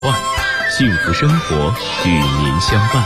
幸福生活与您相伴。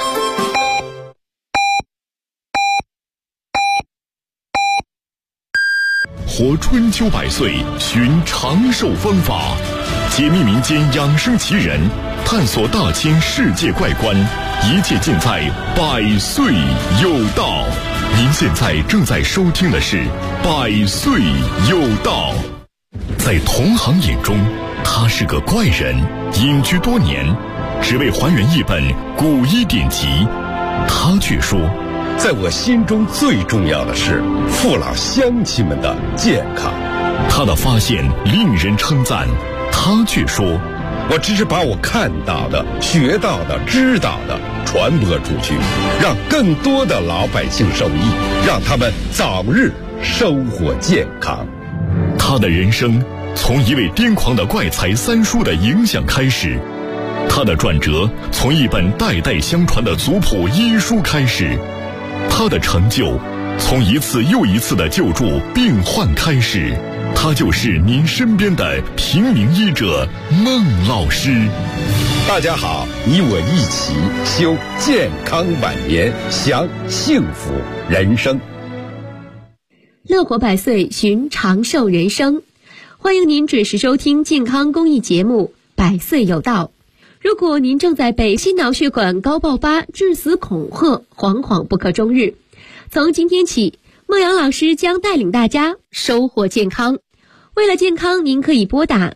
活春秋百岁，寻长寿方法，解密民间养生奇人，探索大千世界怪观，一切尽在百岁有道。您现在正在收听的是百岁有道。在同行眼中，他是个怪人，隐居多年，只为还原一本古医典籍。他却说， 在我心中最重要的是父老乡亲们的健康。 他的发现令人称赞，他却说， 我只是把我看到的、学到的、知道的传播出去，让更多的老百姓受益，让他们早日收获健康。 他的人生从一位癫狂的怪才三叔的影响开始，他的转折从一本代代相传的族谱医书开始，他的成就从一次又一次的救助病患开始。他就是您身边的平民医者孟老师。 大家好，你我一起修健康晚年，享幸福人生。 乐活百岁，寻长寿人生。欢迎您准时收听健康公益节目《百岁有道》。如果您正在被心脑血管高爆发、致死恐吓，惶惶不可终日，从今天起，孟阳老师将带领大家收获健康。为了健康，您可以拨打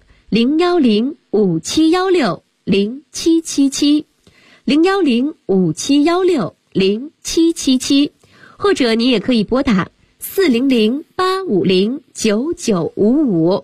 010-5716-0777 010-5716-0777，或者您也可以拨打400-850-9955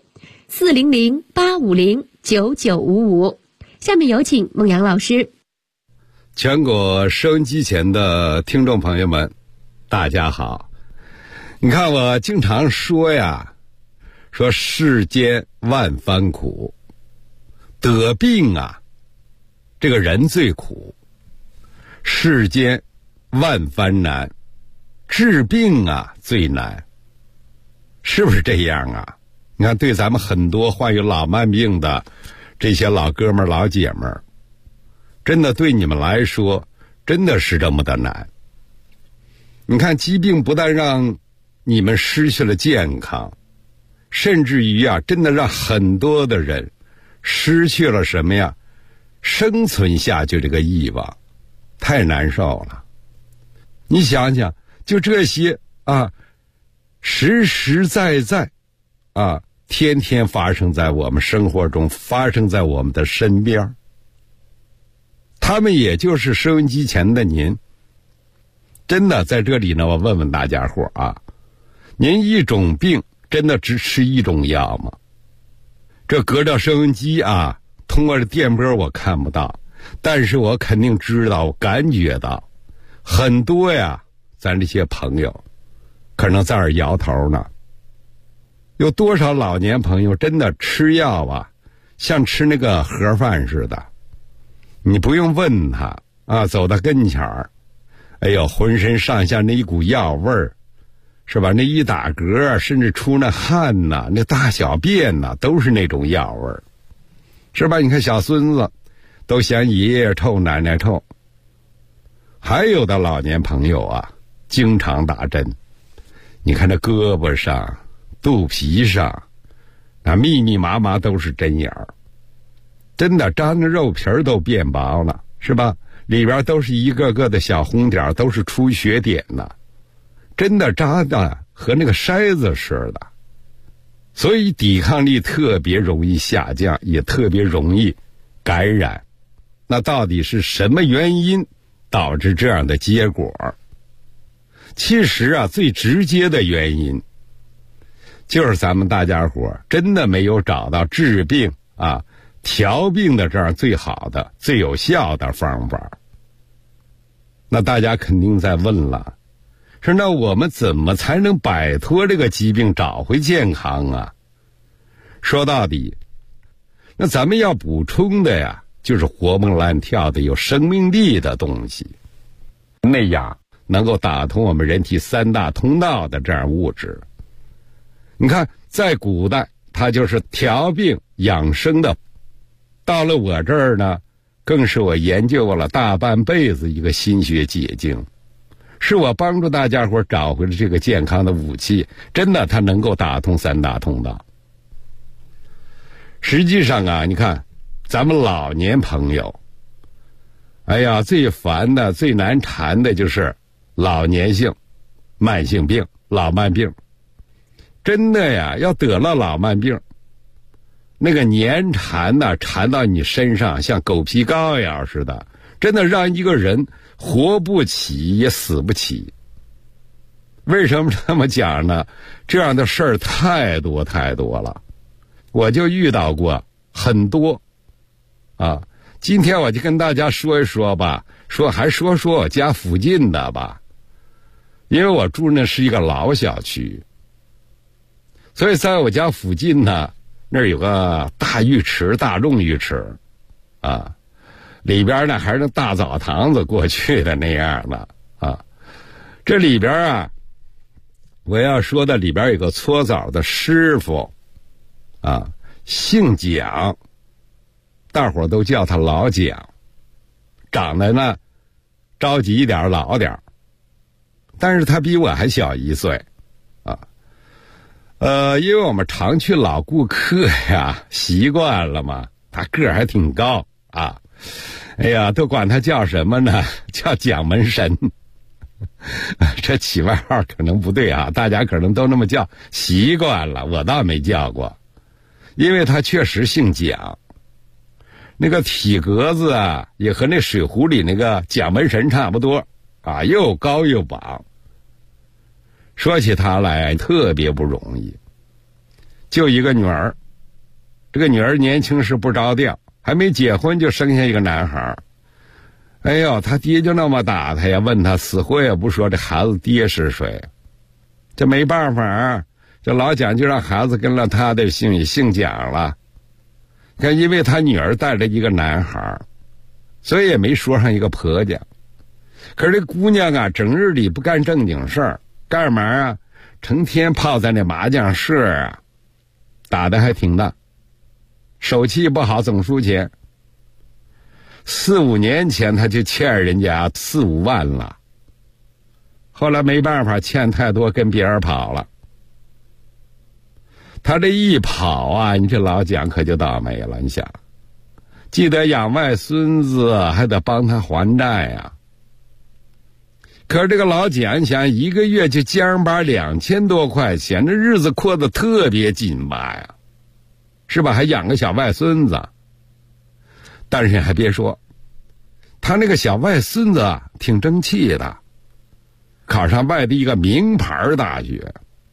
400-850-9955。下面有请孟阳老师。 全国收音机前的听众朋友们，大家好。你看我经常说呀，说世间万般苦，得病啊，这个人最苦；世间万般难，治病啊最难。是不是这样啊？你看，对咱们很多患有老慢病的这些老哥们儿老姐们儿，真的对你们来说真的是这么的难。你看，疾病不但让你们失去了健康，甚至于啊，真的让很多的人失去了什么呀？生存下去这个欲望，太难受了。你想想，就这些啊，实实在在啊，天天发生在我们生活中，发生在我们的身边。他们也就是收音机前的您。真的在这里呢，我问问大家伙啊，您一种病真的只吃一种药吗？这隔着收音机啊，通过这电波我看不到，但是我肯定知道，我感觉到很多呀，咱这些朋友可能在这儿摇头呢。有多少老年朋友真的吃药啊，像吃那个盒饭似的，你不用问他啊，走到跟前儿，哎呦，浑身上下那一股药味儿，是吧？那一打嗝，甚至出那汗呐，那大小便呐，都是那种药味儿，是吧？你看小孙子都嫌爷爷臭，奶奶臭。还有的老年朋友啊，经常打针，你看这胳膊上、肚皮上，那密密麻麻都是针眼儿，真的粘的肉皮儿都变薄了，是吧？里边都是一个个的小红点，都是出血点呢，真的扎的和那个筛子似的，所以抵抗力特别容易下降，也特别容易感染。那到底是什么原因导致这样的结果？其实啊，最直接的原因就是咱们大家伙真的没有找到治病啊、调病的这样最好的、最有效的方法。那大家肯定在问了，说那我们怎么才能摆脱这个疾病，找回健康啊？说到底，那咱们要补充的呀，就是活蹦乱跳的、有生命力的东西，那样能够打通我们人体三大通道的这样物质。你看，在古代，它就是调病养生的到了我这儿呢，更是我研究了大半辈子一个心血结晶，是我帮助大家伙找回了这个健康的武器。真的，它能够打通三大通道。实际上啊，你看咱们老年朋友，哎呀，最烦的最难缠的就是老年性慢性病、老慢病。真的呀，要得了老慢病，那个黏缠呢，缠到你身上像狗皮膏药似的，真的让一个人活不起也死不起。为什么这么讲呢？这样的事儿太多太多了，我就遇到过很多啊。今天我就跟大家说一说吧，说我家附近的吧，因为我住那是一个老小区，所以在我家附近呢，那儿有个大浴池，大众浴池啊，里边呢还是那大澡堂子过去的那样的啊。这里边啊，我要说的里边有个搓澡的师傅啊，姓蒋，大伙都叫他老蒋，长得呢着急一点老点，但是他比我还小1岁啊。因为我们常去老顾客呀，习惯了嘛，他个儿还挺高啊，哎呀，都管他叫什么呢？叫蒋门神。这起外号可能不对啊，大家可能都那么叫，习惯了，我倒没叫过，因为他确实姓蒋，那个体格子啊，也和那水壶里那个蒋门神差不多啊，又高又膀。说起他来特别不容易，就一个女儿，这个女儿年轻时不着调，还没结婚就生下一个男孩。哎呦，他爹就那么打他呀，问他死活也不说这孩子爹是谁。这没办法，这老蒋就让孩子跟了他的姓蒋了。看，因为他女儿带着一个男孩，所以也没说上一个婆家。可是这姑娘啊，整日里不干正经事儿，干嘛啊？成天泡在那麻将社啊，打得还挺大，手气不好，总输钱。4、5年前他就欠人家4、5万了，后来没办法，欠太多，跟别人跑了。他这一跑啊，你这老蒋可就倒霉了。你想，既得养外孙子，还得帮他还债呀。可是这个老蒋，你想一个月就将把2000多块钱，这日子过得特别紧巴呀，是吧？还养个小外孙子。但是还别说，他那个小外孙子啊，挺争气的，考上外地一个名牌大学。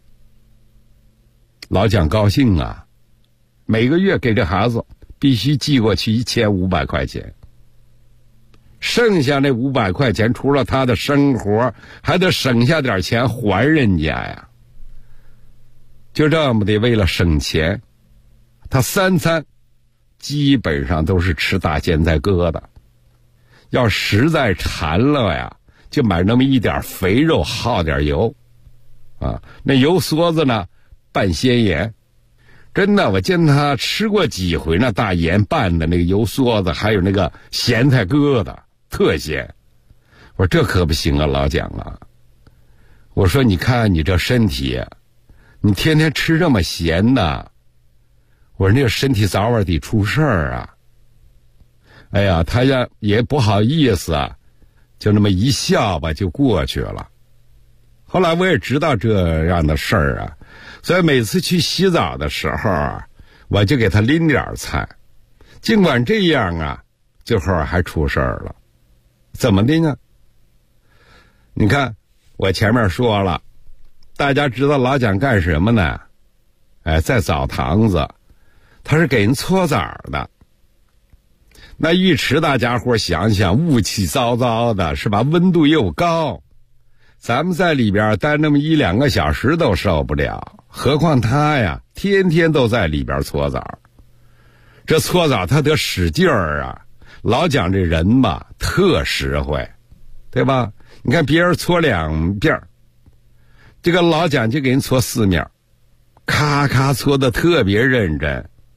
老蒋高兴啊，每个月给这孩子必须寄过去1500块钱，剩下那500块钱，除了他的生活，还得省下点钱还人家呀。就这么的，为了省钱，他3餐基本上都是吃大咸菜疙瘩，要实在馋了呀，就买那么一点肥肉，耗点油啊。那油梭子呢，拌鲜盐。真的，我见他吃过几回那大盐拌的那个油梭子，还有那个咸菜疙瘩，特咸。我说这可不行啊，老蒋啊！我说你看你这身体，你天天吃这么咸的，我说那个身体早晚得出事儿啊。哎呀，他也不好意思啊，就那么一笑吧，就过去了。后来我也知道这样的事儿啊，所以每次去洗澡的时候啊，我就给他拎点菜。尽管这样啊，最后还出事儿了。怎么的呢？你看，我前面说了，大家知道老蒋干什么呢？哎，在澡堂子，他是给人搓澡的。那浴池大家伙想想，雾气糟糟的，是吧？温度又高，咱们在里边待那么1、2个小时都受不了，何况他呀，天天都在里边搓澡。这搓澡他得使劲儿啊。老蒋这人吧，特实惠，对吧？你看别人搓2遍，这个老蒋就给人搓4面，咔咔搓的特别认真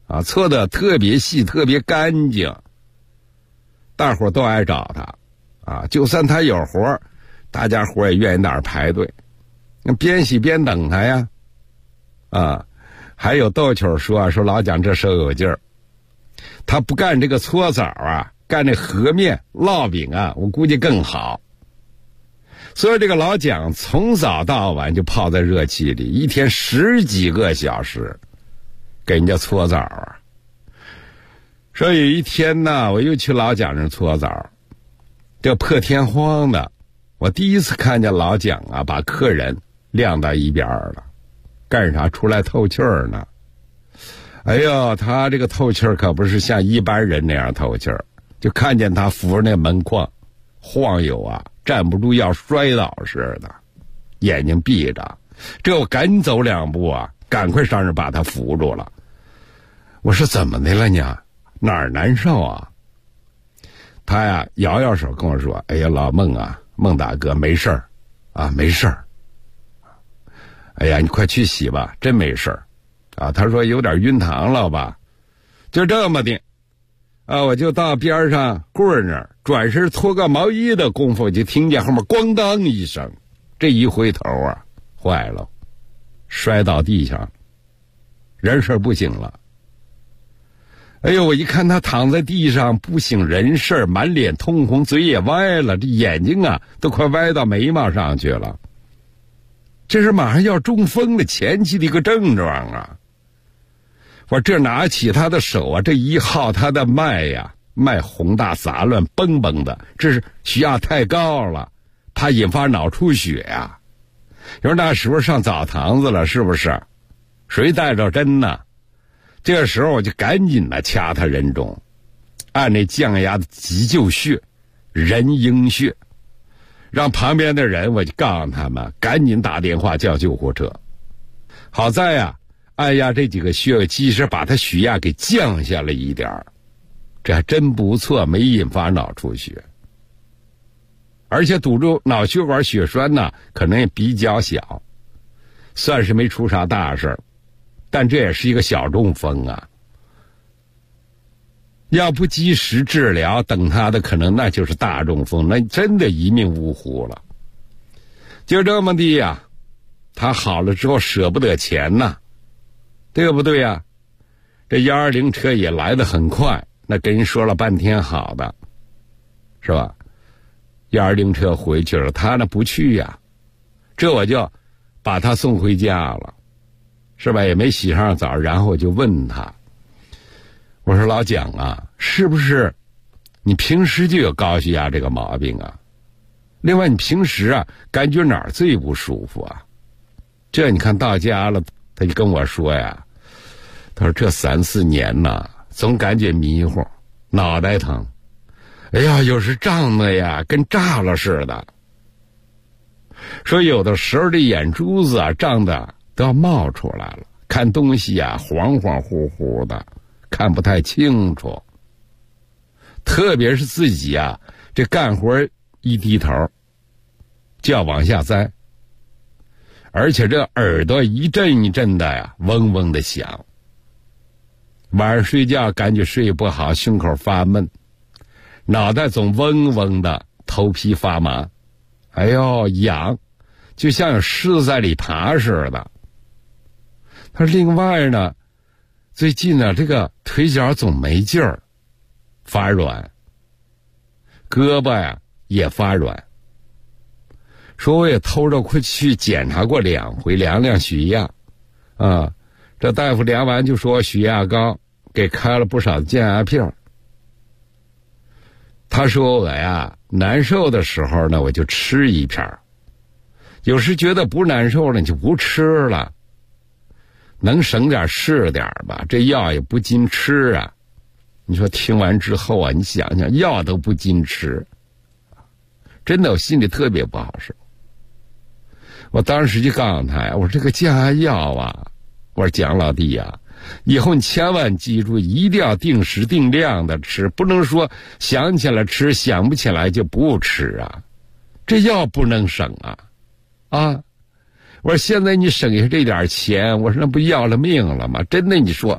啊，搓得特别细特别干净，大伙都爱找他啊，就算他有活，大家伙也愿意那儿排队，边洗边等他呀。啊，还有逗趣说老蒋这手有劲儿，他不干这个搓澡啊，干这和面烙饼啊，我估计更好。所以这个老蒋从早到晚就泡在热气里，一天10几个小时给人家搓澡啊。所以有一天呢，我又去老蒋那搓澡，这破天荒的，我第一次看见老蒋啊把客人晾到一边了，干啥？出来透气儿呢。哎呦，他这个透气儿可不是像一般人那样透气儿，就看见他扶着那门框晃悠啊，站不住要摔倒似的，眼睛闭着。这我赶紧走2步啊，赶快上去把他扶住了。我说怎么的了呢？哪儿难受啊？他呀摇摇手跟我说：“哎呀，老孟啊，孟大哥，没事儿啊，没事儿。哎呀，你快去洗吧，真没事儿啊。”他说有点晕糖了吧？就这么的啊，我就到边上棍儿那儿，转身脱个毛衣的功夫，就听见后面咣当一声，这一回头啊，坏了，摔到地上，人事不省了。哎呦，我一看他躺在地上不省人事，满脸通红，嘴也歪了，这眼睛啊都快歪到眉毛上去了。这是马上要中风的前期的一个症状啊！我这拿起他的手啊，这一号他的脉呀，脉洪大杂乱，蹦蹦的，这是血压太高了，怕引发脑出血呀。你说那时候上澡堂子了，是不是？谁带着针呢？这个时候我就赶紧的掐他人中，按那降压的急救穴，人迎穴，让旁边的人我就告诉他们赶紧打电话叫救护车。好在呀，按压这几个穴，其实把他血压给降下了一点儿，这还真不错，没引发脑出血，而且堵住脑血管血栓呢，可能也比较小，算是没出啥大事儿。但这也是一个小中风啊，要不及时治疗，等他的可能那就是大中风，那真的一命呜呼了。就这么的呀，他好了之后舍不得钱呐，对不对呀？这120车也来得很快，那跟人说了半天好的，是吧？120车回去了，他呢不去呀，这我就把他送回家了。是吧？也没洗上澡，然后我就问他，我说老蒋啊，是不是你平时就有高血压这个毛病啊？另外你平时啊感觉哪儿最不舒服啊？这你看到家了，他就跟我说呀，他说这3、4年呐，总感觉迷糊，脑袋疼，哎呀，有时胀的呀跟炸了似的，说有的时候这眼珠子啊胀的都要冒出来了，看东西啊恍恍惚惚的，看不太清楚，特别是自己啊这干活一低头就要往下栽，而且这耳朵一阵一阵的呀嗡嗡的响，晚上睡觉感觉睡不好，胸口发闷，脑袋总嗡嗡的，头皮发麻，哎呦痒，就像有虱子在里爬似的。他说另外呢，最近呢这个腿脚总没劲儿，发软，胳膊呀也发软。说我也偷着快去检查过2回，量量血压啊，这大夫量完就说我血压高，给开了不少降压片。他说我呀难受的时候呢我就吃一片，有时觉得不难受了你就不吃了，能省点是点吧，这药也不禁吃啊。你说听完之后啊，你想想药都不禁吃，真的我心里特别不好受。我当时就告诉他呀，我说这个降压药啊，我说蒋老弟呀，以后你千万记住，一定要定时定量的吃，不能说想起来吃，想不起来就不吃啊，这药不能省啊啊！我说现在你省下这点钱，我说那不要了命了吗？真的，你说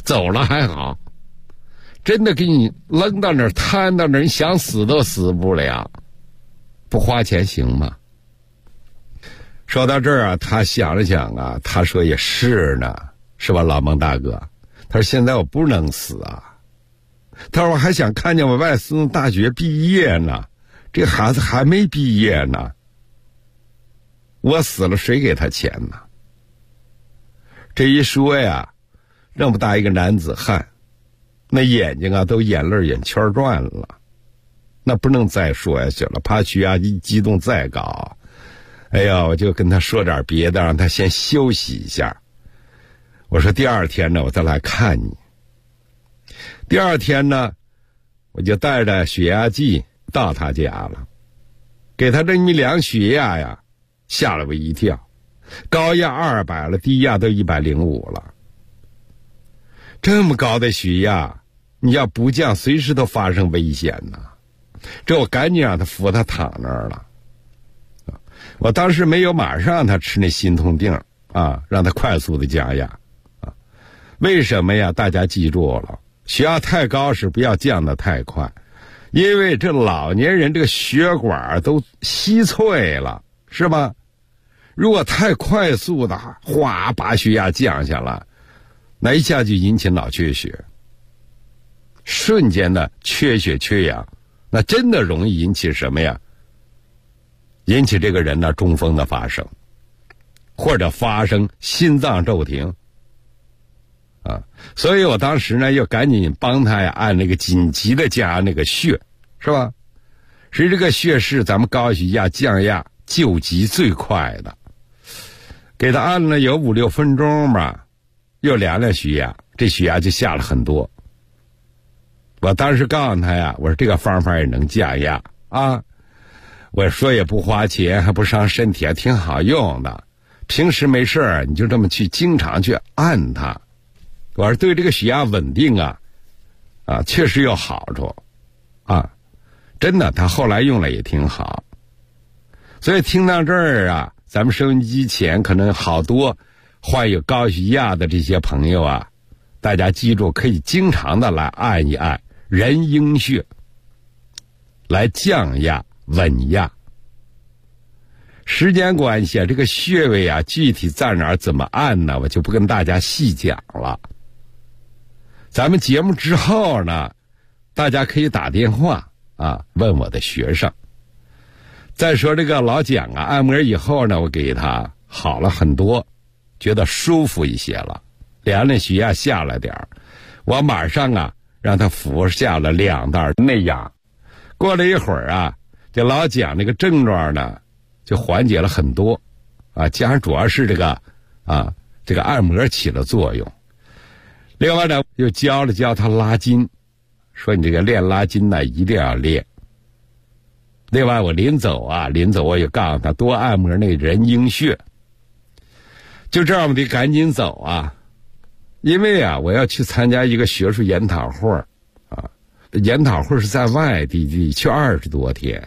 走了还好，真的给你扔到那儿瘫到那儿，你想死都死不了，不花钱行吗？说到这儿啊，他想了想啊，他说也是呢，是吧，老孟大哥？他说现在我不能死啊，他说我还想看见我外孙子大学毕业呢，这孩子还没毕业呢，我死了谁给他钱呢？这一说呀，这么大一个男子汉，那眼睛啊都眼泪眼圈转了，那不能再说下去了，怕血压一激动再高。哎呀，我就跟他说点别的，让他先休息一下。我说第二天呢，我再来看你。第二天呢，我就带着血压计到他家了，给他这一量血压呀，吓了我一跳，高压200了，低压都105了。这么高的血压，你要不降，随时都发生危险呐。这我赶紧让他扶他躺那儿了。我当时没有马上让他吃那心痛定啊，让他快速的降压啊。为什么呀？大家记住了，血压太高时不要降得太快，因为这老年人这个血管都稀脆了，是吧？如果太快速的哗把血压降下来，那一下就引起脑缺血，瞬间的缺血缺氧，那真的容易引起什么呀？引起这个人呢中风的发生，或者发生心脏骤停啊。所以我当时呢又赶紧帮他呀按那个紧急的加那个穴，是吧？是这个穴是咱们高血压降压救急最快的。给他按了有5-6分钟吧，又量量血压，这血压就下了很多。我当时告诉他呀，我说这个方法也能降压啊。我说也不花钱，还不伤身体，还挺好用的。平时没事你就这么去经常去按它。我说对这个血压稳定啊确实有好处啊，真的，他后来用了也挺好。所以听到这儿啊，咱们收音机前可能好多患有高血压的这些朋友啊，大家记住可以经常的来按一按人迎穴，来降压稳压。时间关系啊，这个穴位啊具体在哪儿怎么按呢，我就不跟大家细讲了。咱们节目之后呢，大家可以打电话啊问我的学生。再说这个老蒋啊，按摩以后呢，我给他好了很多，觉得舒服一些了，量了血压下来点儿，我马上啊让他服下了2袋内氧。过了一会儿啊，这老蒋那个症状呢就缓解了很多啊，加上主要是这个按摩起了作用。另外呢，又教他拉筋，说你这个练拉筋呢一定要练。另外我临走我也告诉他多按摩那人迎穴。就这样我得赶紧走啊，因为啊我要去参加一个学术研讨会啊，研讨会是在外地，得去20多天。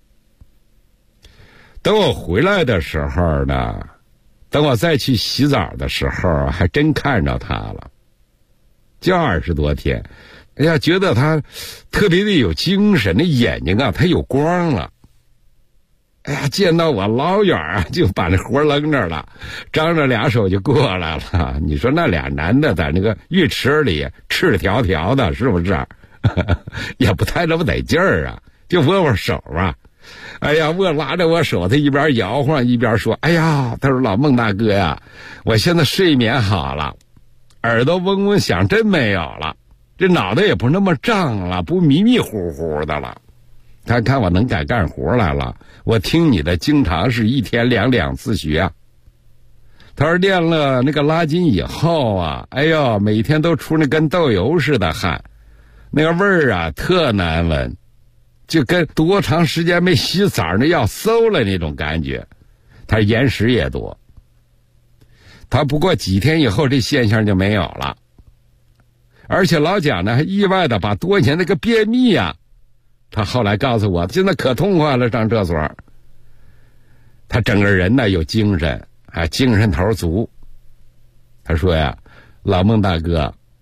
等我回来的时候呢，等我再去洗澡的时候，还真看着他了，就20多天。哎呀，觉得他特别的有精神，那眼睛啊他有光了。哎呀，见到我老远啊就把那活扔着了，张着2手就过来了。你说那俩男的在那个浴池里赤条条的，是不是？也不太那么得劲儿啊，就握握手啊。哎呀，拉着我手，他一边摇晃一边说：“哎呀，他说老孟大哥呀，我现在睡眠好了，耳朵嗡嗡响真没有了，这脑袋也不那么胀了，不迷迷糊糊的了。他看我能敢干活来了，我听你的经常是1天2次学。他说练了那个拉筋以后啊，哎呦，每天都出那跟豆油似的汗，那个味儿啊特难闻。”就跟多长时间没洗澡那要馊了那种感觉，他眼屎也多。他不过几天以后这现象就没有了，而且老蒋呢还意外的把多年那个便秘啊，他后来告诉我现在可痛快了，上厕所。他整个人呢有精神，精神头足。他说呀，老孟大哥，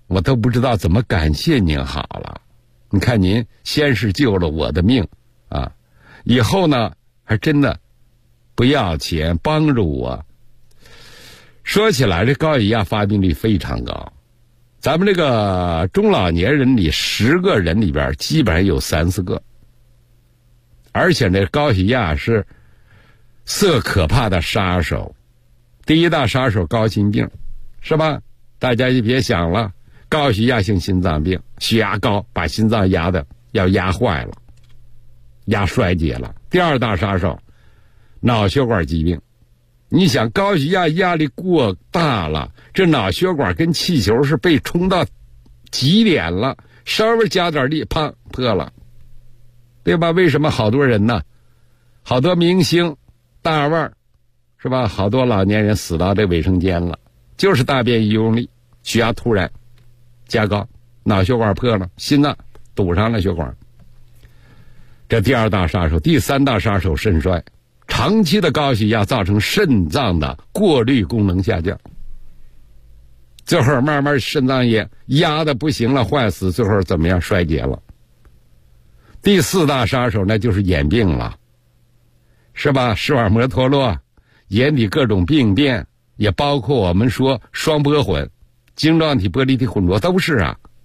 我都不知道怎么感谢您好了。你看您先是救了我的命啊，以后呢还真的不要钱帮助我。说起来这高血压发病率非常高，咱们这个中老年人里10个人里边基本上有3、4个，而且这高血压是个可怕的杀手。第一大杀手高心病，是吧？大家也别想了，高血压性心脏病，血压高把心脏要压坏了，压衰竭了。第二大杀手脑血管疾病，你想高血压压力过大了，这脑血管跟气球是被冲到极点了，稍微加点力砰破了，对吧？为什么好多人呢，好多明星大腕是吧，好多老年人死到这卫生间了，就是大便一用力，血压突然加高，脑血管破了，心脏堵上了血管。这第二大杀手。第三大杀手肾衰，长期的高血压造成肾脏的过滤功能下降，最后慢慢肾脏也压得不行了，坏死，最后怎么样，衰竭了。第四大杀手那就是眼病了，是吧？视网膜脱落，眼底各种病变，也包括我们说双波混、晶状体玻璃体混浊，都是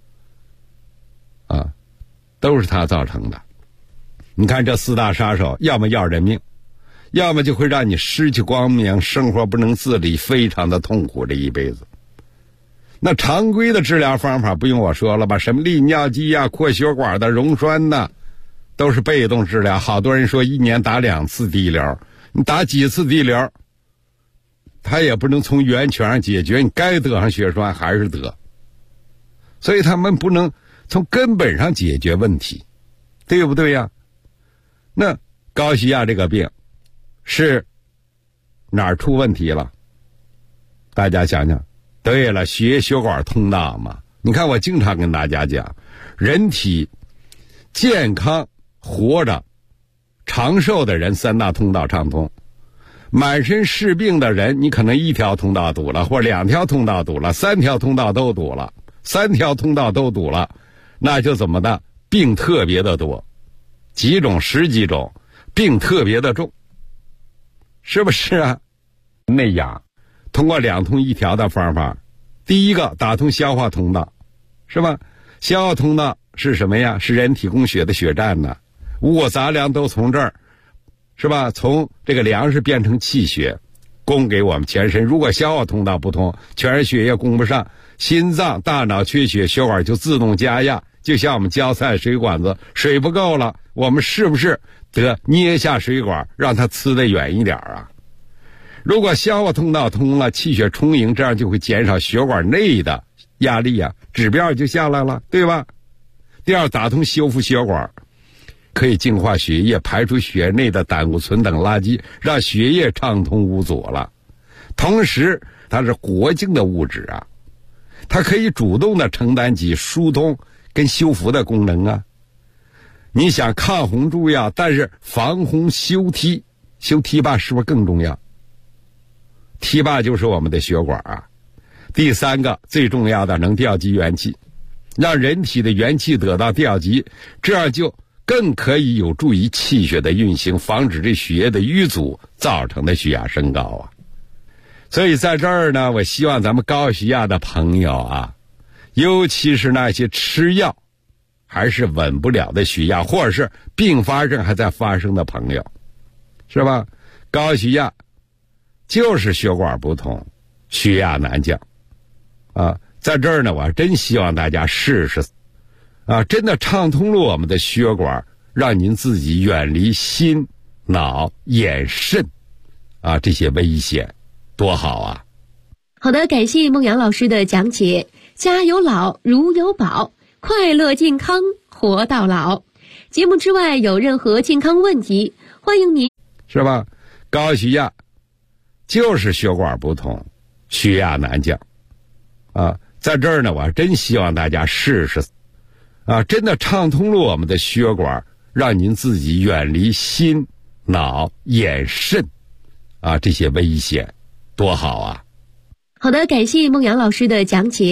都是它造成的。你看这4大杀手，要么要人命，要么就会让你失去光明，生活不能自理，非常的痛苦这一辈子。那常规的治疗方法不用我说了吧，什么利尿剂呀、扩血管的、溶栓的，都是被动治疗。好多人说1年打2次滴疗，你打几次滴疗，它也不能从源泉上解决，你该得上血栓还是得，所以他们不能从根本上解决问题，对不对呀？那高血压这个病是哪儿出问题了？大家想想。对了，血管通道嘛。你看我经常跟大家讲，人体健康活着长寿的人3大通道畅通，满身是病的人你可能1条通道堵了，或者2条通道堵了，3条通道都堵了，3条通道都堵了，那就怎么的，病特别的多，几种10几种，病特别的重，是不是啊？那样通过2通1条的方法，第一个打通消化通道，是吧？消化通道是什么呀？是人体供血的血站呢，五谷杂粮都从这儿，是吧？从这个粮食变成气血，供给我们全身。如果消化通道不通，全身血液供不上，心脏、大脑缺血，血管就自动加压，就像我们浇菜水管子，水不够了，我们是不是得捏下水管，让它呲得远一点啊？如果消化通道通了，气血充盈，这样就会减少血管内的压力啊，指标就下来了，对吧？第二，打通修复血管，可以净化血液，排出血内的胆固醇等垃圾，让血液畅通无阻了。同时它是活性的物质啊，它可以主动的承担起疏通跟修复的功能啊。你想抗红注要，但是防红修堤坝是不是更重要？堤坝就是我们的血管啊。第三个最重要的，能调集元气，让人体的元气得到调集，这样就更可以有助于气血的运行，防止这血液的淤阻造成的血压升高啊。所以在这儿呢，我希望咱们高血压的朋友啊，尤其是那些吃药还是稳不了的血压，或者是并发症还在发生的朋友，是吧？高血压就是血管不通，血压难降啊。在这儿呢，我真希望大家试试啊，真的畅通了我们的血管，让您自己远离心、脑、眼、肾啊这些危险，多好啊！ 好的，感谢孟阳老师的讲解。家有老，如有宝，快乐健康活到老。节目之外有任何健康问题，欢迎您， 是吧？高血压就是血管不通，血压难降啊。在这儿呢，我真希望大家试试啊，真的畅通了我们的血管，让您自己远离心、脑、眼、肾啊这些危险，多好啊！ 好的，感谢孟阳老师的讲解。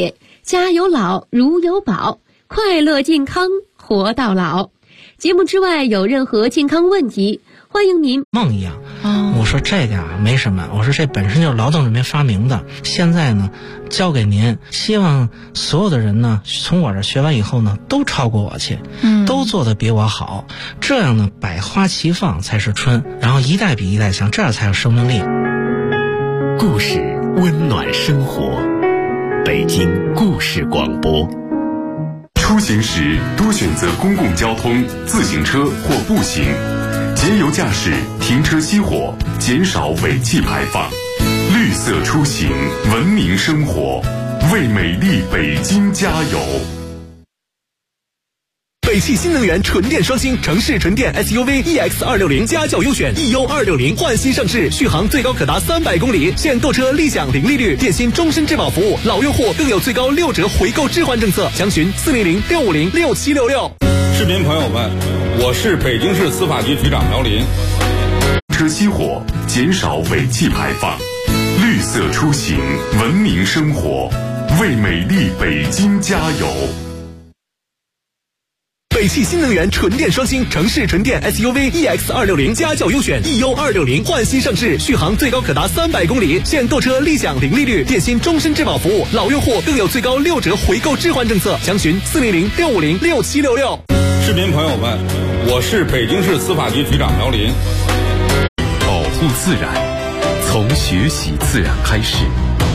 家有老如有宝，快乐健康活到老。节目之外有任何健康问题，欢迎您梦一样。我说这个啊没什么，我说这本身就是劳动人民发明的，现在呢交给您，希望所有的人呢从我这学完以后呢都超过我去，都做得比我好，这样呢百花齐放才是春，然后一代比一代强，这样才有生命力。 故事温暖生活，北京故事广播。 出行时多选择公共交通、自行车或步行，节油驾驶，停车熄火，减少尾气排放。绿色出行，文明生活，为美丽北京加油。 北汽新能源纯电双星城市纯电 SUV EX260家轿优选 EU260焕新上市，续航最高可达300公里，现购车立享零利率，电信终身质保服务，老用户更有最高6折回购置换政策，详询400-650-6766。 市民朋友们，我是北京市司法局局长苗林。 车熄火，减少尾气排放。绿色出行，文明生活，为美丽北京加油。 北汽新能源纯电双星城市纯电 SUV EX260家轿优选 EU260焕新上市，续航最高可达300公里，现购车立享零利率，电信终身质保服务，老用户更有最高6折回购置换政策，详询400-650-6766。 市民朋友们，我是北京市司法局局长苗林。 保护自然，从学习自然开始。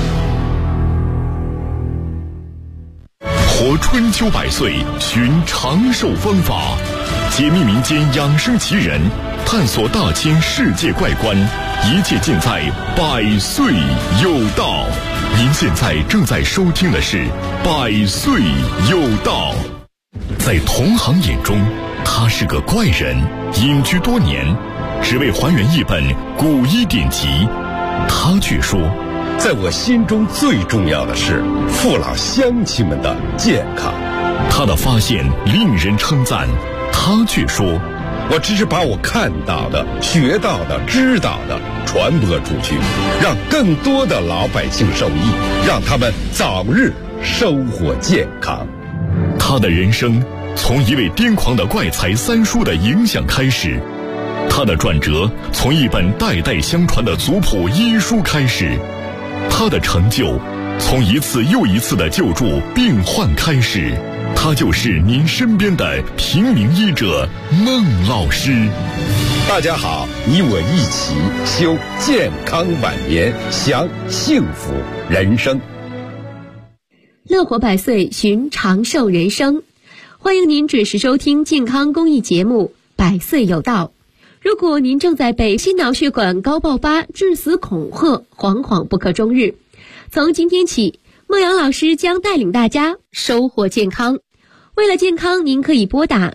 活春秋百岁，寻长寿方法，解密民间养生奇人，探索大千世界怪观，一切尽在百岁有道。您现在正在收听的是百岁有道。在同行眼中，他是个怪人，隐居多年，只为还原一本古医典籍。他却说， 在我心中最重要的是父老乡亲们的健康。 他的发现令人称赞，他却说， 我只是把我看到的、学到的、知道的传播出去，让更多的老百姓受益，让他们早日收获健康。 他的人生从一位癫狂的怪才三叔的影响开始，他的转折从一本代代相传的族谱医书开始，他的成就从一次又一次的救助病患开始。他就是您身边的平民医者孟老师。 大家好，你我一起修健康晚年，享幸福人生。 乐活百岁，寻长寿人生。欢迎您准时收听健康公益节目《百岁有道》。如果您正在被心脑血管高爆发致死恐吓，惶惶不可终日，从今天起，孟阳老师将带领大家收获健康。为了健康，您可以拨打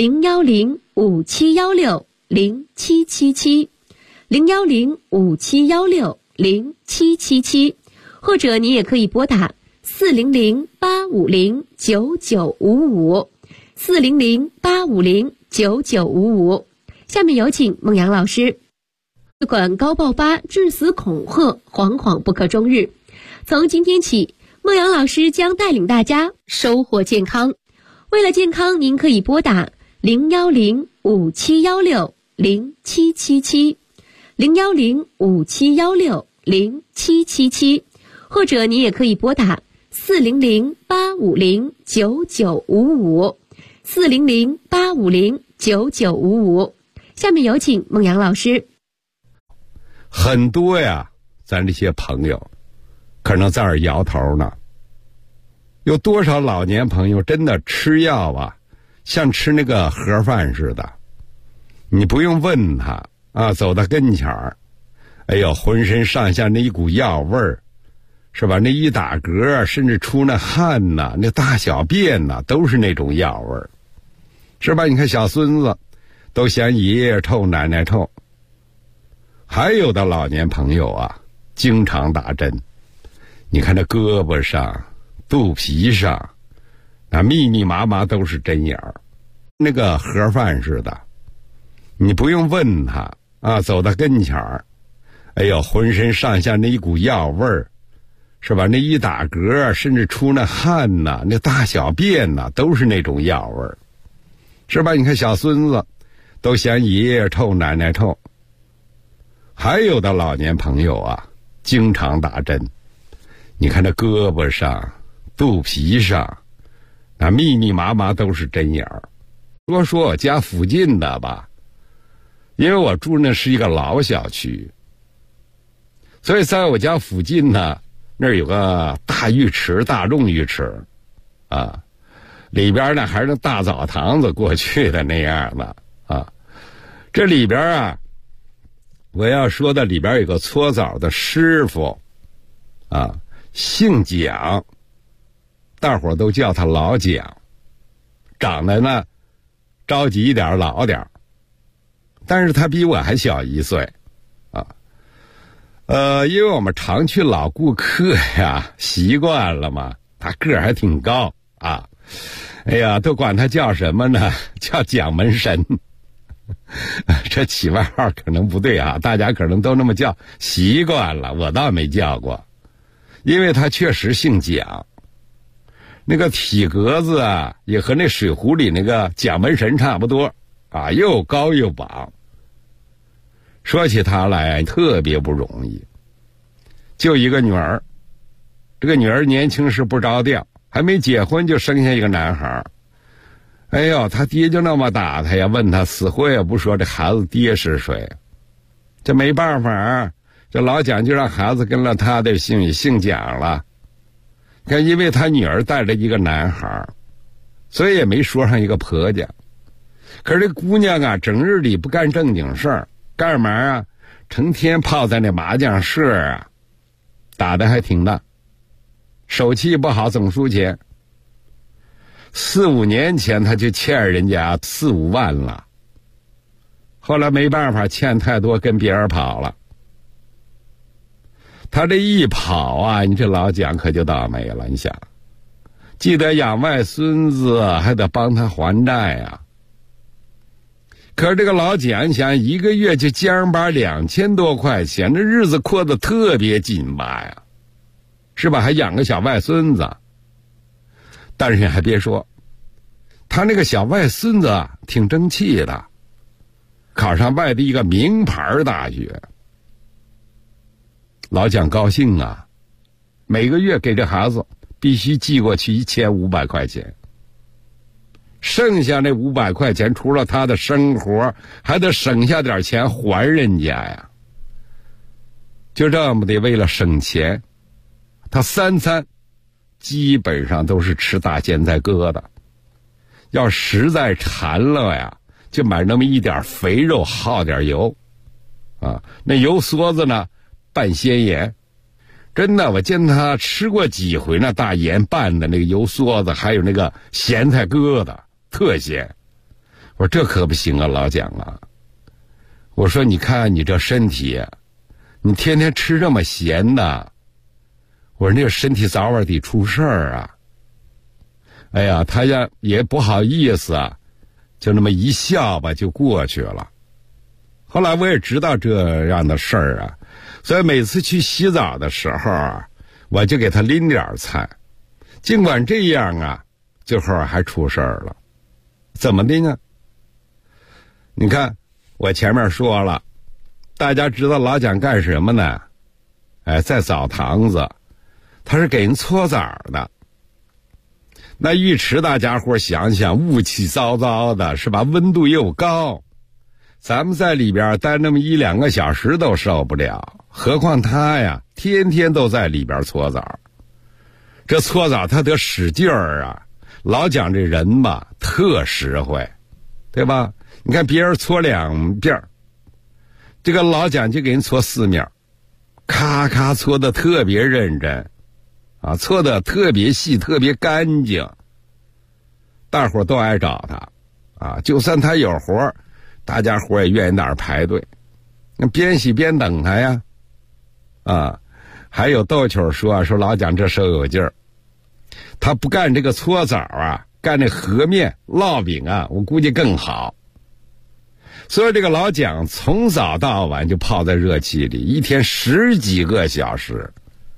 010-5716-0777 010-5716-0777，或者您也可以拨打400-850-9955 400-850-9955。下面有请孟阳老师。血管高爆发致死恐吓，惶惶不可终日。从今天起，孟阳老师将带领大家收获健康。为了健康，您可以拨打010-5716-0777 010-5716-0777，或者您也可以拨打400-850-9955 400-850-9955。下面有请孟阳老师。 很多呀，咱这些朋友可能在这儿摇头呢。有多少老年朋友真的吃药啊，像吃那个盒饭似的，你不用问他啊，走到跟前儿，哎呦，浑身上下那一股药味儿，是吧？那一打嗝，甚至出那汗呐，那大小便呐，都是那种药味儿，是吧？你看小孙子都嫌爷爷臭，奶奶臭。还有的老年朋友啊，经常打针，你看那胳膊上、肚皮上，那密密麻麻都是针眼儿，那个盒饭似的，你不用问他啊，走到跟前儿，哎呦，浑身上下那一股药味儿， 是吧？那一打嗝，甚至出那汗呐，那大小便呐，都是那种药味儿，是吧？你看小孙子都嫌爷爷臭奶奶臭，还有的老年朋友啊，经常打针，你看那胳膊上、肚皮上，那密密麻麻都是针眼儿。说我家附近的吧，因为我住那是一个老小区，所以在我家附近呢，那儿有个大浴池，大众浴池，啊，里边呢还是那大澡堂子过去的那样的啊。这里边啊，我要说的里边有个搓澡的师傅，啊，姓蒋，大伙都叫他老蒋，长得呢着急一点老点，但是他比我还小1岁，啊。因为我们常去老顾客呀，习惯了嘛，他个儿还挺高啊，哎呀，都管他叫什么呢？叫蒋门神。这起外号可能不对啊，大家可能都那么叫，习惯了，我倒没叫过，因为他确实姓蒋，那个体格子啊，也和那水壶里那个蒋门神差不多啊，又高又膀。说起他来特别不容易，就一个女儿，这个女儿年轻时不着调，还没结婚就生下一个男孩。哎呦，他爹就那么打他呀，问他死活也不说这孩子爹是谁。这没办法，这老蒋就让孩子跟了他的姓蒋了。看，因为他女儿带着一个男孩，所以也没说上一个婆家。可是这姑娘啊，整日里不干正经事儿，干嘛啊？成天泡在那麻将社啊，打得还挺大，手气不好，总输钱。4、5年前他就欠人家4、5万了，后来没办法，欠太多，跟别人跑了。他这一跑啊，你这老蒋可就倒霉了。你想，既得养外孙子，还得帮他还债啊。可是这个老蒋，你想一个月就将巴2000多块钱，这日子过得特别紧巴呀，是吧？还养个小外孙子。但是还别说，他那个小外孙子啊，挺争气的，考上外地一个名牌大学。老蒋高兴啊，每个月给这孩子必须寄过去1500块钱，剩下那500块钱，除了他的生活，还得省下点钱还人家呀。就这么的，为了省钱，他3餐基本上都是吃大咸菜疙瘩，要实在馋了呀，就买那么一点肥肉，耗点油，啊，那油梭子呢拌鲜盐，真的，我见他吃过几回那大盐拌的那个油梭子，还有那个咸菜疙瘩，特咸。我说这可不行啊，老蒋啊！我说你看你这身体，你天天吃这么咸的。我说那个身体早晚得出事儿啊！哎呀，他也不好意思啊，就那么一笑吧，就过去了。后来我也知道这样的事儿啊，所以每次去洗澡的时候啊，我就给他拎点菜。尽管这样啊，最后还出事儿了。怎么的呢？你看，我前面说了，大家知道老蒋干什么呢？哎，在澡堂子。他是给人搓澡的，那浴池大家伙想想，雾气糟糟的，是吧？温度又高，咱们在里边待那么1、2个小时都受不了，何况他呀，天天都在里边搓澡。这搓澡他得使劲儿啊！老蒋这人吧，特实惠，对吧？你看别人搓2遍，这个老蒋就给人搓4面，咔咔搓的特别认真。啊，搓的特别细，特别干净，大伙都爱找他，啊，就算他有活，大家伙也愿意那儿排队，那边洗边等他呀，啊，还有逗趣说老蒋这手有劲儿，他不干这个搓澡啊，干那和面、烙饼啊，我估计更好。所以这个老蒋从早到晚就泡在热气里，一天10几个小时。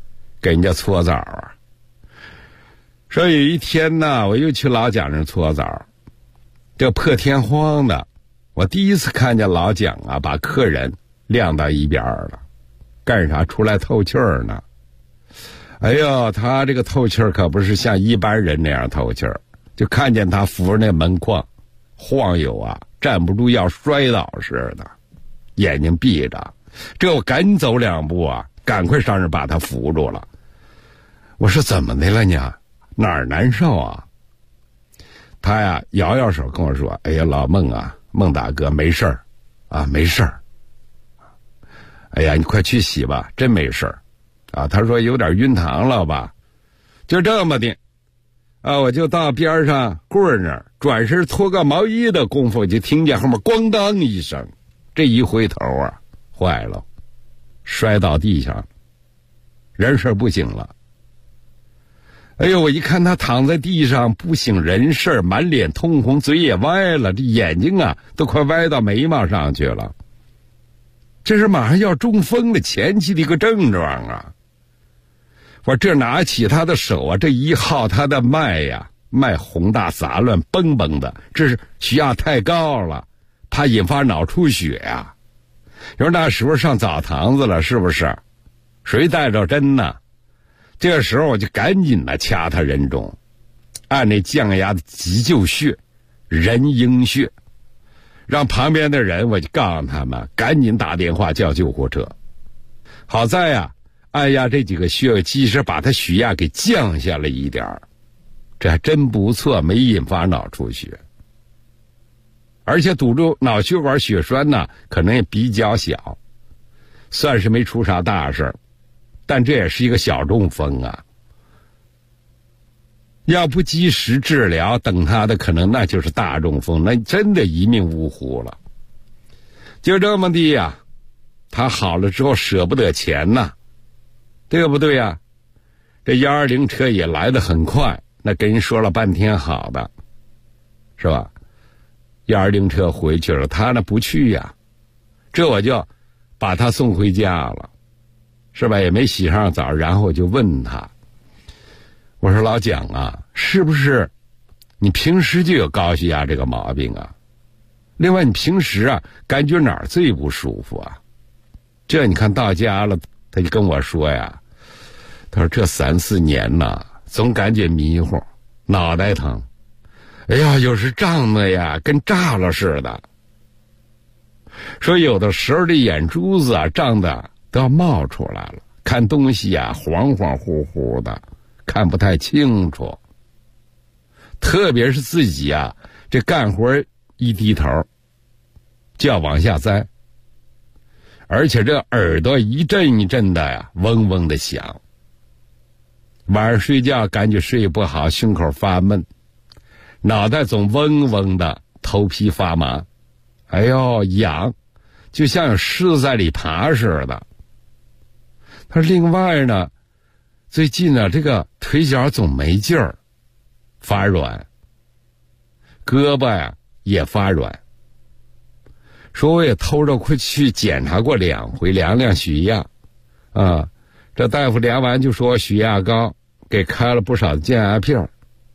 给人家搓澡啊。说有一天呢，我又去老蒋那搓澡，这破天荒的，我第一次看见老蒋啊把客人晾到一边了，干啥？出来透气儿呢。哎呦，他这个透气儿可不是像一般人那样透气儿，就看见他扶着那门框晃悠啊，站不住要摔倒似的，眼睛闭着。这我赶紧走2步啊，赶快上这把他扶住了。我说怎么的了呢？哪儿难受啊？他呀摇摇手跟我说：“哎呀，老孟啊，孟大哥，没事儿啊，没事儿。哎呀，你快去洗吧，真没事儿啊。”他说有点晕糖了吧？就这么的啊，我就到边上棍儿那儿，转身脱个毛衣的功夫，就听见后面咣当一声，这一回头啊，坏了，摔到地上，人事不省了。哎呦，我一看他躺在地上不省人事，满脸通红，嘴也歪了，这眼睛啊都快歪到眉毛上去了。这是马上要中风的前期的一个症状啊！我这拿起他的手啊，这一号他的脉呀，脉洪大杂乱，蹦蹦的，这是血压太高了，怕引发脑出血呀。你说那时候上澡堂子了，是不是？谁带着针呢？这个时候我就赶紧的掐他人中，按那降压的急救穴，人迎穴，让旁边的人我就告诉他们赶紧打电话叫救护车。好在呀，按压这几个穴，其实把他血压给降下了一点儿，这还真不错，没引发脑出血，而且堵住脑血管血栓呢，可能也比较小，算是没出啥大事儿。但这也是一个小中风啊，要不及时治疗，等他的可能那就是大中风，那真的一命呜呼了。就这么的呀，他好了之后舍不得钱呐，对不对呀？这120车也来得很快，那跟人说了半天好的，是吧？120车回去了，他呢不去呀，这我就把他送回家了。是吧？也没洗上澡，然后我就问他，我说老蒋啊，是不是你平时就有高血压这个毛病啊？另外你平时啊感觉哪儿最不舒服啊？这你看到家了，他就跟我说呀，他说这3、4年呐，总感觉迷糊，脑袋疼，哎呀，有时胀的呀跟炸了似的，说有的时候这眼珠子啊胀的都要冒出来了，看东西啊恍恍惚惚的，看不太清楚，特别是自己啊这干活一低头就要往下栽，而且这耳朵一阵一阵的呀嗡嗡的响，晚上睡觉感觉睡不好，胸口发闷，脑袋总嗡嗡的，头皮发麻，哎呦痒，就像有狮子在里爬似的。他说另外呢，最近呢这个腿脚总没劲儿，发软，胳膊呀也发软。说我也偷着快去检查过2回，量量血压啊，这大夫量完就说我血压高，给开了不少降压片。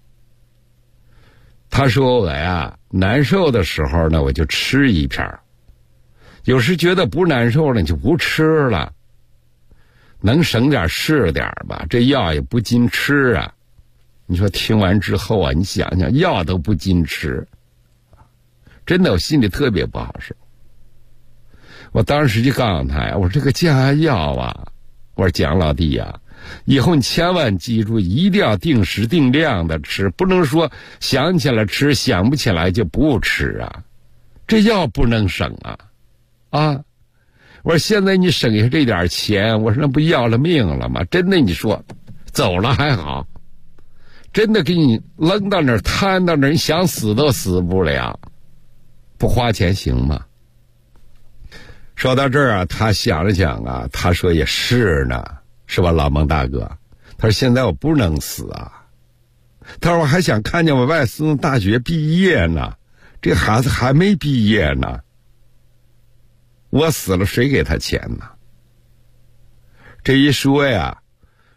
他说我呀难受的时候呢我就吃一片，有时觉得不难受了你就不吃了，能省点是点吧，这药也不禁吃啊。你说听完之后啊，你想想药都不禁吃，真的我心里特别不好受。我当时就告诉他呀，我说这个降压药啊，我说蒋老弟呀，以后你千万记住，一定要定时定量的吃，不能说想起来吃，想不起来就不吃啊，这药不能省啊啊！我说现在你省下这点钱，我说那不要了命了吗？真的，你说走了还好，真的给你扔到那儿瘫到那儿，你想死都死不了，不花钱行吗？说到这儿啊，他想了想啊，他说也是呢，是吧，老孟大哥？他说现在我不能死啊，他说我还想看见我外孙子大学毕业呢，这孩子还没毕业呢，我死了谁给他钱呢？这一说呀，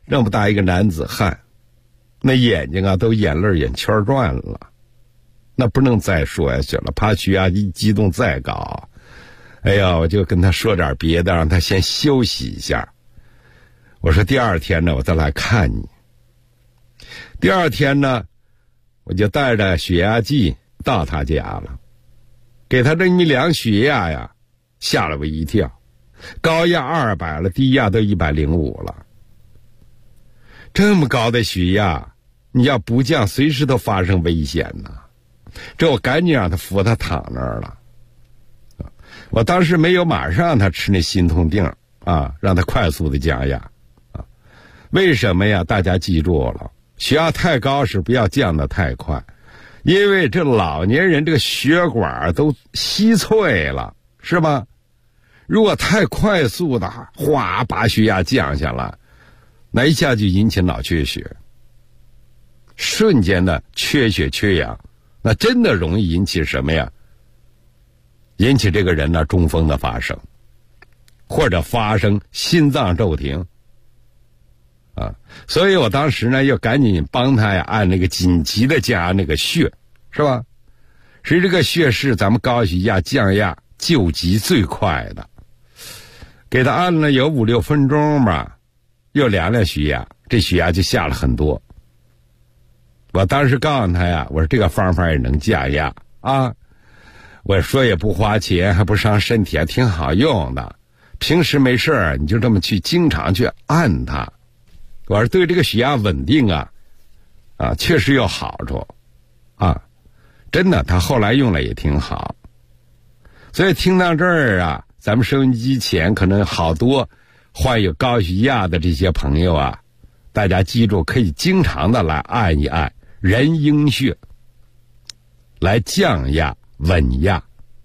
那么大一个男子汉，那眼睛啊都眼泪眼圈转了，那不能再说下去了，怕血压一激动再高。哎呀，我就跟他说点别的，让他先休息一下。我说第二天呢，我再来看你。第二天呢，我就带着血压计到他家了，给他这一量血压呀，吓了我一跳，高压200了，低压都105了。这么高的血压，你要不降，随时都发生危险呐。这我赶紧让他扶他躺那儿了。我当时没有马上让他吃那心痛定啊，让他快速的降压啊。为什么呀？大家记住了，血压太高时不要降得太快，因为这老年人这个血管都稀脆了，是吧？如果太快速的哗把血压降下来，那一下就引起脑缺血，瞬间的缺血缺氧，那真的容易引起什么呀？引起这个人呢中风的发生，或者发生心脏骤停啊。所以我当时呢又赶紧帮他呀按那个紧急的加那个穴，是吧？是这个穴是咱们高血压降压救急最快的。给他按了有5-6分钟吧，又量量血压，这血压就下了很多。我当时告诉他呀，我说这个方法也能降压啊。我说也不花钱，还不伤身体，还挺好用的。平时没事你就这么去经常去按它。我说对这个血压稳定啊确实有好处啊。真的，他后来用了也挺好。所以听到这儿啊，咱们收音机前可能好多患有高血压的这些朋友啊，大家记住可以经常的来按一按人迎穴，来降压稳压。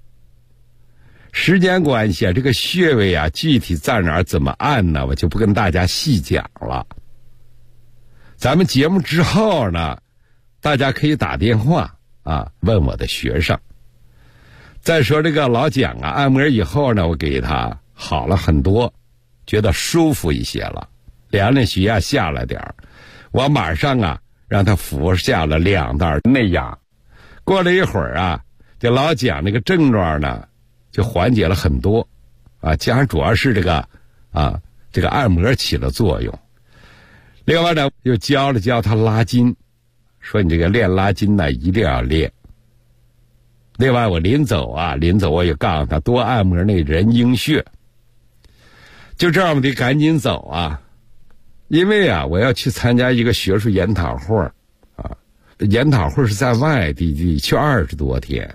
时间关系啊，这个穴位啊具体在哪儿怎么按呢，我就不跟大家细讲了。咱们节目之后呢，大家可以打电话啊问我的学生。再说这个老蒋啊，按摩以后呢，我给他好了很多，觉得舒服一些了，量的血压下来点儿，我马上啊让他服下了2袋内压。过了一会儿啊，这老蒋那个症状呢就缓解了很多啊，加上主要是这个按摩起了作用。另外呢，又教他拉筋，说你这个练拉筋呢一定要练。另外我临走我也告诉他多按摩那人迎穴。就这样我得赶紧走啊，因为啊我要去参加一个学术研讨会啊，研讨会是在外地，得去20多天。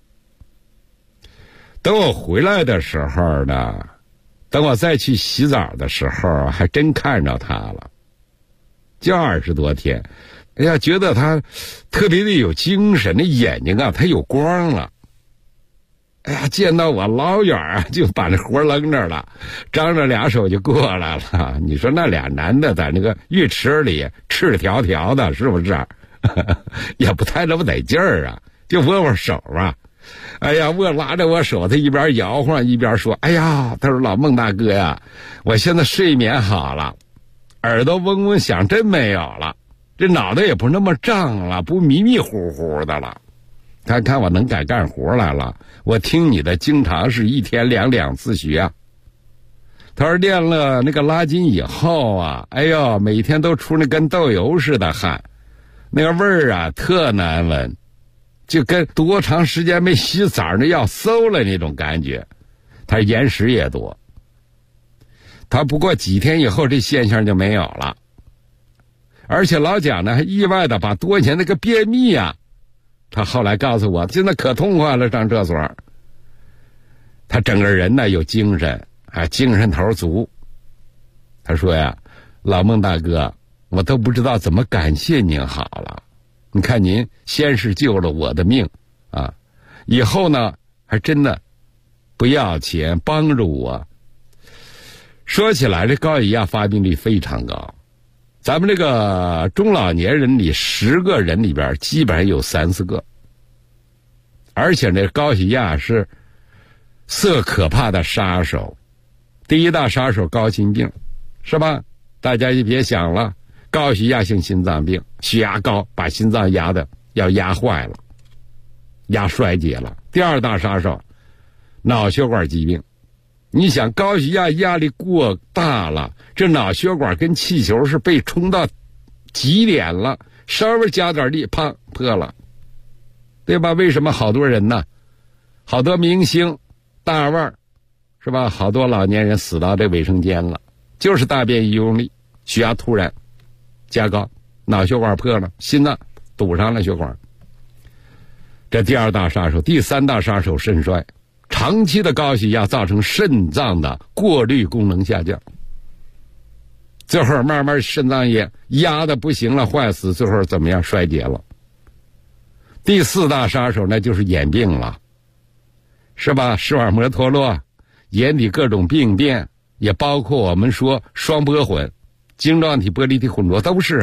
等我回来的时候呢，等我再去洗澡的时候，还真看着他了，就20多天。哎呀，觉得他特别的有精神，那眼睛啊他有光了。哎呀，见到我老远啊就把那活扔着了，张着2手就过来了。你说那俩男的在那个浴池里赤条条的，是不是？也不太那么得劲儿啊，就握握手啊。哎呀，拉着我手，他一边摇晃一边说：“哎呀，他说老孟大哥呀，我现在睡眠好了，耳朵嗡嗡响真没有了，这脑袋也不那么胀了，不迷迷糊糊的了。他看我能敢干活来了，我听你的经常是1天2次血压。他说练了那个拉筋以后啊，哎呦，每天都出那跟豆油似的汗，那个味儿啊特难闻。”就跟多长时间没洗澡那要馊了那种感觉，他眼屎也多。他不过几天以后这现象就没有了，而且老蒋呢还意外的把多年那个便秘啊，他后来告诉我现在可痛快了，上厕所。他整个人呢有精神，还精神头足。他说呀，老孟大哥，我都不知道怎么感谢您好了。你看您先是救了我的命啊，以后呢还真的不要钱帮助我。说起来这高血压发病率非常高，咱们这个中老年人里10个人里边基本上有3-4个，而且这高血压是4个可怕的杀手。第一大杀手高心病，是吧？ 大家就别想了，高血压性心脏病，血压高把心脏要压坏了，压衰竭了。第二大杀手，脑血管疾病。你想高血压压力过大了，这脑血管跟气球是被冲到极点了，稍微加点力，砰，破了，对吧？为什么好多人呢？好多明星、大腕是吧？好多老年人死到这卫生间了，就是大便一用力，血压突然加高，脑血管破了，心脏堵上了血管。这第二大杀手。第三大杀手，肾衰。长期的高血压造成肾脏的过滤功能下降，最后慢慢肾脏也压得不行了，坏死，最后怎么样？衰竭了。第四大杀手那就是眼病了，是吧？视网膜脱落，眼底各种病变，也包括我们说双波混、晶状体玻璃体混浊，都是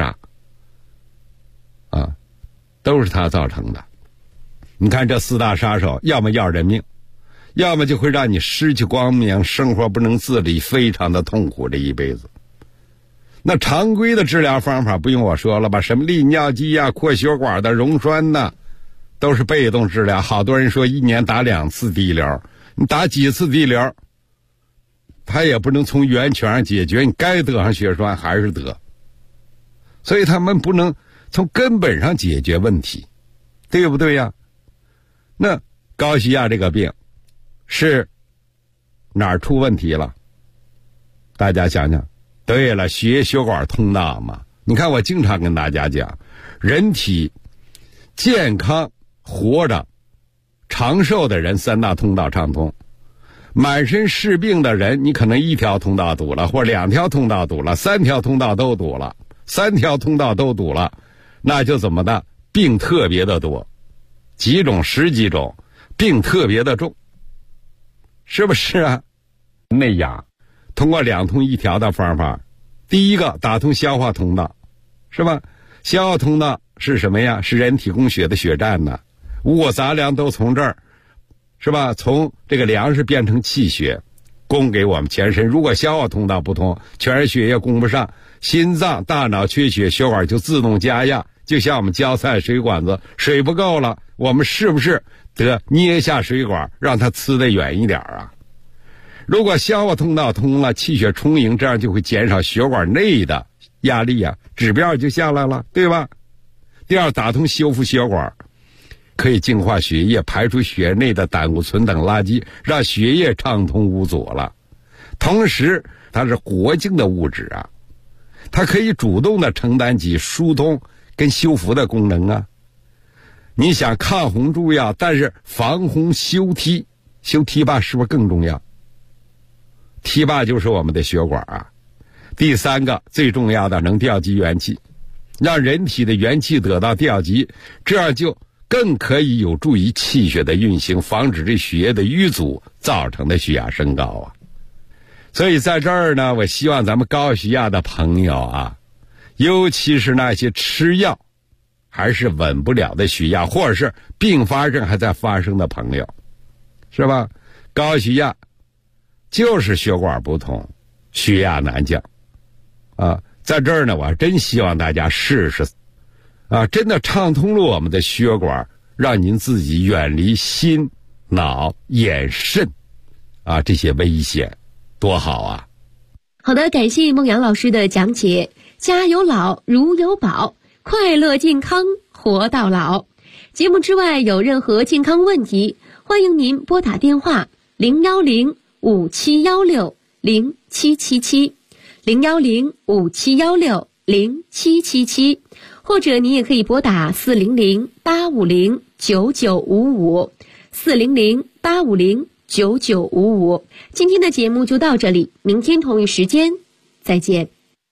都是它造成的。你看这四大杀手，要么要人命，要么就会让你失去光明，生活不能自理，非常的痛苦这一辈子。那常规的治疗方法不用我说了吧，什么利尿剂呀、扩血管的、溶栓呐，都是被动治疗。好多人说一年打2次滴疗，你打几次滴疗，他也不能从源泉上解决，你该得上血栓还是得，所以他们不能从根本上解决问题，对不对呀？那高血压这个病是哪儿出问题了？大家想想。对了，血管通道嘛。你看我经常跟大家讲，人体健康活着长寿的人3大通道畅通，满身是病的人你可能1条通道堵了，或2条通道堵了，3条通道都堵了，3条通道都堵了，那就怎么的？病特别的多，几种10几种，病特别的重，是不是啊？内养通过2通1条的方法，第一个打通消化通道，是吧？消化通道是什么呀？是人体供血的血站呢，五谷杂粮都从这儿，是吧？从这个粮食变成气血，供给我们全身。如果消化通道不通，全身血液供不上，心脏、大脑缺血，血管就自动加压，就像我们浇菜水管子，水不够了，我们是不是得捏下水管，让它呲得远一点啊？如果消化通道通了，气血充盈，这样就会减少血管内的压力啊，指标就下来了，对吧？第二，打通修复血管，可以净化血液，排出血内的胆固醇等垃圾，让血液畅通无阻了。同时它是活性的物质啊，它可以主动的承担起疏通跟修复的功能啊。你想抗洪助药，但是防洪修堤坝是不是更重要？堤坝就是我们的血管啊。第三个最重要的，能调集元气，让人体的元气得到调集，这样就更可以有助于气血的运行，防止这血液的淤阻造成的血压升高啊。所以在这儿呢，我希望咱们高血压的朋友啊，尤其是那些吃药还是稳不了的血压，或者是并发症还在发生的朋友，是吧？高血压就是血管不通，血压难降啊。在这儿呢，我真希望大家试试啊，真的畅通了我们的血管，让您自己远离心、脑、眼、肾啊这些危险，多好啊！ 好的，感谢孟阳老师的讲解。家有老，如有宝，快乐健康活到老。节目之外有任何健康问题，欢迎您拨打电话010-5716-0777 010-5716-0777，或者你也可以拨打400-850-9955 400-850-9955。今天的节目就到这里，明天同一时间再见。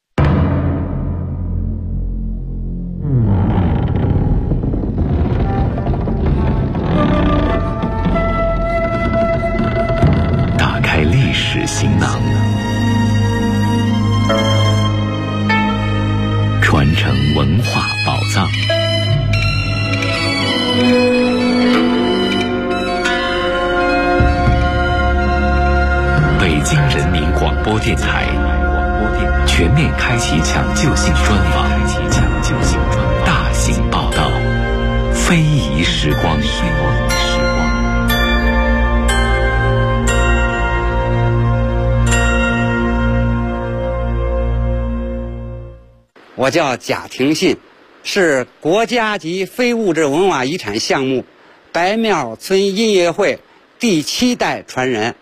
打开历史行囊，传承文化宝藏。北京人民广播电台。 全面开启抢救性专访，大型报道，非遗时光。 我叫贾廷信，是国家级非物质文化遗产项目白庙村音乐会第7代传人。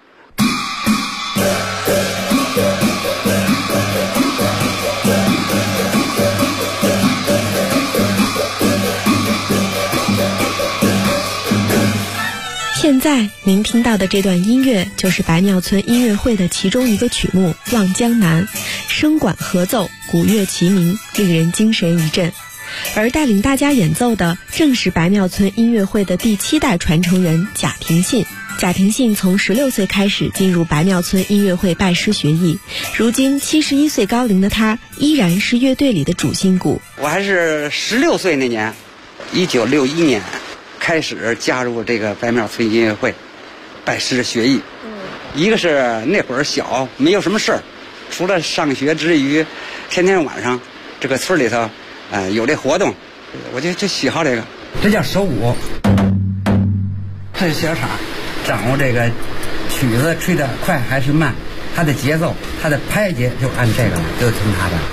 现在您听到的这段音乐就是白庙村音乐会的其中一个曲目《望江南》，声管合奏，鼓乐齐鸣，令人精神一振。而带领大家演奏的正是白庙村音乐会的第7代传承人贾廷信。贾廷信从16岁开始进入白庙村音乐会拜师学艺，如今71岁高龄的他依然是乐队里的主心骨。 我还是16岁那年，1961年开始加入这个白庙村音乐会，拜师学艺。一个是那会儿小，没有什么事儿，除了上学之余，天天晚上这个村里头，有这活动，我就喜好这个。这叫手舞，这是小场，掌握这个曲子吹得快还是慢，它的节奏，它的拍节就按这个，就听它的。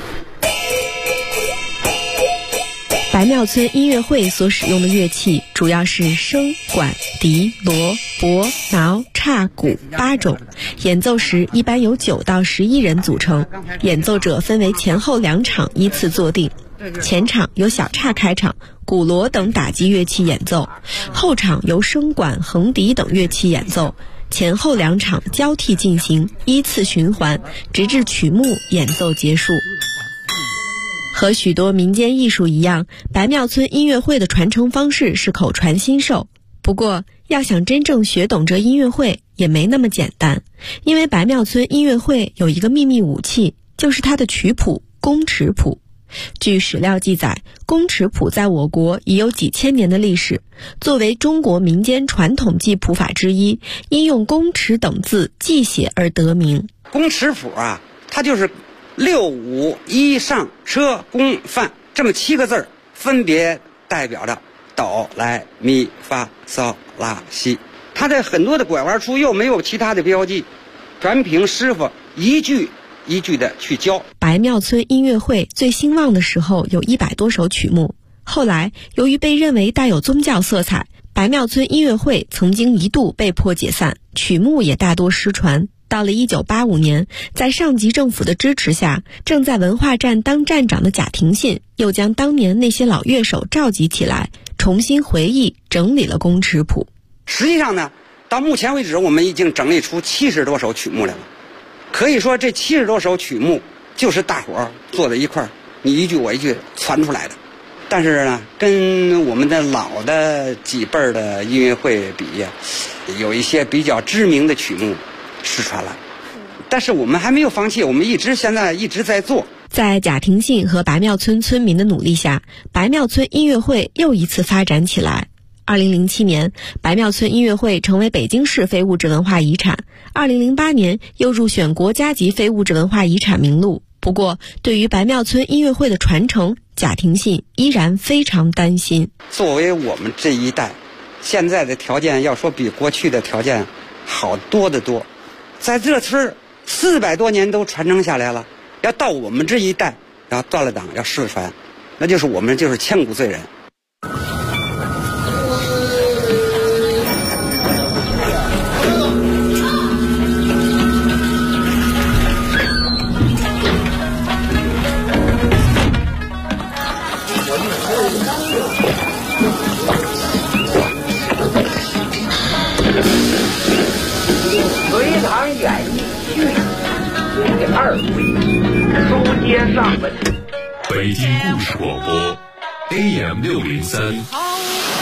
白庙村音乐会所使用的乐器主要是笙、管、笛、锣、钹、挠、叉、鼓8种，演奏时一般由9到11人组成，演奏者分为前后2场依次坐定。前场由小叉开场，鼓锣等打击乐器演奏，后场由笙管、横笛等乐器演奏，前后2场交替进行，依次循环，直至曲目演奏结束。和许多民间艺术一样，白庙村音乐会的传承方式是口传心授。不过，要想真正学懂这音乐会也没那么简单，因为白庙村音乐会有一个秘密武器，就是它的曲谱宫尺谱。据史料记载，宫尺谱在我国已有几千年的历史，作为中国民间传统记谱法之一，因用宫尺等字记写而得名。 宫尺谱啊，它就是6、5、1上车宫范这么7个字，分别代表着哆来咪发嗦拉西。它的很多的拐弯处又没有其他的标记，全凭师傅一句一句的去教。 白庙村音乐会最兴旺的时候有100多首曲目，后来由于被认为带有宗教色彩，白庙村音乐会曾经一度被迫解散，曲目也大多失传。到了1985年，在上级政府的支持下，正在文化站当站长的贾廷信又将当年那些老乐手召集起来，重新回忆整理了宫尺谱。 实际上呢，到目前为止我们已经整理出70多首曲目来了。可以说这70多首曲目就是大伙儿坐在一块儿，你一句我一句传出来的。但是呢，跟我们的老的几辈儿的音乐会比，有一些比较知名的曲目失传了，但是我们还没有放弃，我们现在一直在做。 在贾廷信和白庙村村民的努力下，白庙村音乐会又一次发展起来。2007年，白庙村音乐会成为北京市非物质文化遗产，2008年又入选国家级非物质文化遗产名录。不过，对于白庙村音乐会的传承，贾廷信依然非常担心。 作为我们这一代，现在的条件要说比过去的条件好多得多。在这村400多年都传承下来了，要到我们这一代要断了档要失传，那就是我们就是千古罪人。 隋唐演艺剧第2回，书接上文。 北京故事广播 AM603